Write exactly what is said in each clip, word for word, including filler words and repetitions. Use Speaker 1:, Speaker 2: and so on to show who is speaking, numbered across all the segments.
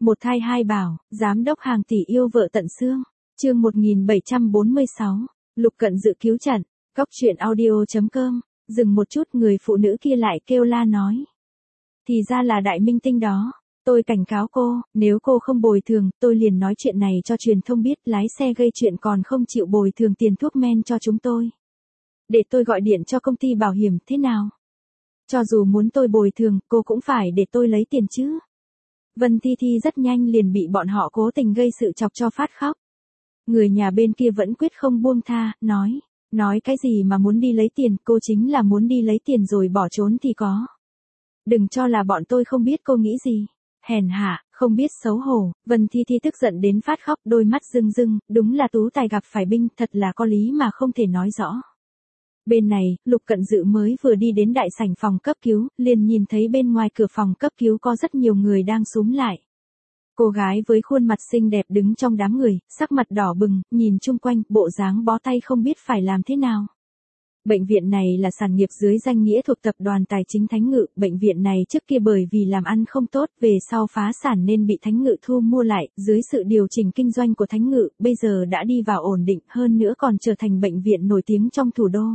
Speaker 1: Một thai hai bảo, giám đốc hàng tỷ yêu vợ tận xương. Chương một nghìn bảy trăm bốn mươi sáu, Lục Cận Dự cứu trận. Cóc truyện audio chấm com. Dừng một chút, người phụ nữ kia lại kêu la nói. Thì ra là đại minh tinh đó. Tôi cảnh cáo cô, nếu cô không bồi thường, tôi liền nói chuyện này cho truyền thông biết, lái xe gây chuyện còn không chịu bồi thường tiền thuốc men cho chúng tôi. Để tôi gọi điện cho công ty bảo hiểm thế nào? Cho dù muốn tôi bồi thường, cô cũng phải để tôi lấy tiền chứ. Vân Thi Thi rất nhanh liền bị bọn họ cố tình gây sự chọc cho phát khóc. Người nhà bên kia vẫn quyết không buông tha, nói. Nói cái gì mà muốn đi lấy tiền, cô chính là muốn đi lấy tiền rồi bỏ trốn thì có. Đừng cho là bọn tôi không biết cô nghĩ gì. Hèn hạ, không biết xấu hổ. Vân Thi Thi tức giận đến phát khóc, đôi mắt rưng rưng, đúng là tú tài gặp phải binh, thật là có lý mà không thể nói rõ. Bên này, Lục Cận Dự mới vừa đi đến đại sảnh phòng cấp cứu, liền nhìn thấy bên ngoài cửa phòng cấp cứu có rất nhiều người đang xúm lại. Cô gái với khuôn mặt xinh đẹp đứng trong đám người, sắc mặt đỏ bừng, nhìn chung quanh, bộ dáng bó tay không biết phải làm thế nào. Bệnh viện này là sản nghiệp dưới danh nghĩa thuộc tập đoàn Tài chính Thánh Ngự, bệnh viện này trước kia bởi vì làm ăn không tốt, về sau phá sản nên bị Thánh Ngự thu mua lại, dưới sự điều chỉnh kinh doanh của Thánh Ngự, bây giờ đã đi vào ổn định, hơn nữa còn trở thành bệnh viện nổi tiếng trong thủ đô.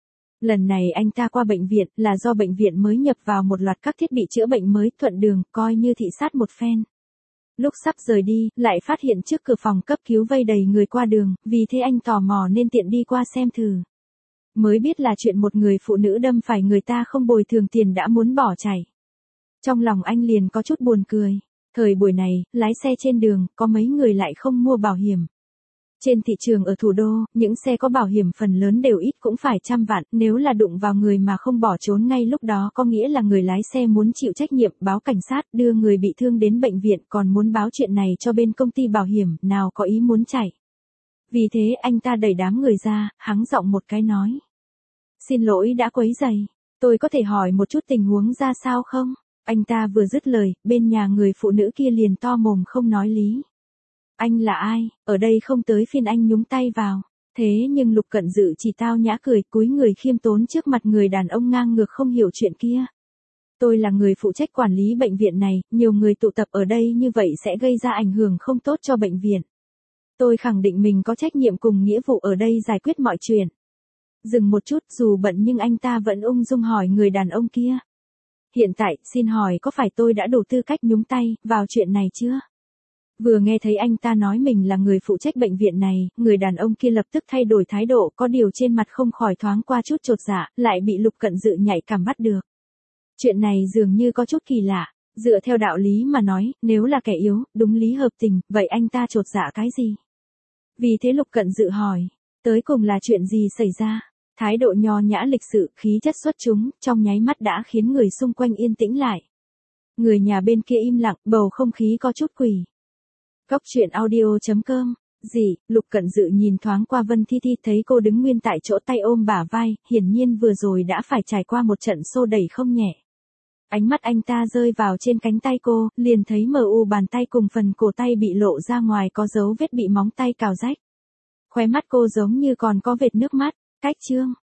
Speaker 1: Lần này anh ta qua bệnh viện là do bệnh viện mới nhập vào một loạt các thiết bị chữa bệnh mới, thuận đường, coi như thị sát một phen. Lúc sắp rời đi, lại phát hiện trước cửa phòng cấp cứu vây đầy người qua đường, vì thế anh tò mò nên tiện đi qua xem thử. Mới biết là chuyện một người phụ nữ đâm phải người ta không bồi thường tiền đã muốn bỏ chạy. Trong lòng anh liền có chút buồn cười. Thời buổi này, lái xe trên đường, có mấy người lại không mua bảo hiểm. Trên thị trường ở thủ đô, những xe có bảo hiểm phần lớn đều ít cũng phải trăm vạn, nếu là đụng vào người mà không bỏ trốn ngay lúc đó có nghĩa là người lái xe muốn chịu trách nhiệm, báo cảnh sát, đưa người bị thương đến bệnh viện, còn muốn báo chuyện này cho bên công ty bảo hiểm, nào có ý muốn chạy. Vì thế anh ta đẩy đám người ra, hắng giọng một cái nói. Xin lỗi đã quấy rầy, tôi có thể hỏi một chút tình huống ra sao không? Anh ta vừa dứt lời, bên nhà người phụ nữ kia liền to mồm không nói lý. Anh là ai, ở đây không tới phiên anh nhúng tay vào. Thế nhưng Lục Cận Dự chỉ tao nhã cười, cúi người khiêm tốn trước mặt người đàn ông ngang ngược không hiểu chuyện kia. Tôi là người phụ trách quản lý bệnh viện này, nhiều người tụ tập ở đây như vậy sẽ gây ra ảnh hưởng không tốt cho bệnh viện. Tôi khẳng định mình có trách nhiệm cùng nghĩa vụ ở đây giải quyết mọi chuyện. Dừng một chút, dù bận nhưng anh ta vẫn ung dung hỏi người đàn ông kia. Hiện tại, xin hỏi có phải tôi đã đủ tư cách nhúng tay vào chuyện này chưa? Vừa nghe thấy anh ta nói mình là người phụ trách bệnh viện này, người đàn ông kia lập tức thay đổi thái độ, có điều trên mặt không khỏi thoáng qua chút chột dạ, lại bị Lục Cận Dự nhạy cảm bắt được. Chuyện này dường như có chút kỳ lạ, dựa theo đạo lý mà nói, nếu là kẻ yếu, đúng lý hợp tình, vậy anh ta chột dạ cái gì? Vì thế Lục Cận Dự hỏi, tới cùng là chuyện gì xảy ra? Thái độ nho nhã lịch sự, khí chất xuất chúng, trong nháy mắt đã khiến người xung quanh yên tĩnh lại. Người nhà bên kia im lặng, bầu không khí có chút quỷ. Cóc truyện audio chấm com. Gì? Lục Cận Dự nhìn thoáng qua Vân Thi Thi, thấy cô đứng nguyên tại chỗ tay ôm bả vai, hiển nhiên vừa rồi đã phải trải qua một trận xô đẩy không nhẹ. Ánh mắt anh ta rơi vào trên cánh tay cô, liền thấy mờ u bàn tay cùng phần cổ tay bị lộ ra ngoài có dấu vết bị móng tay cào rách. Khóe mắt cô giống như còn có vệt nước mắt. Cách chương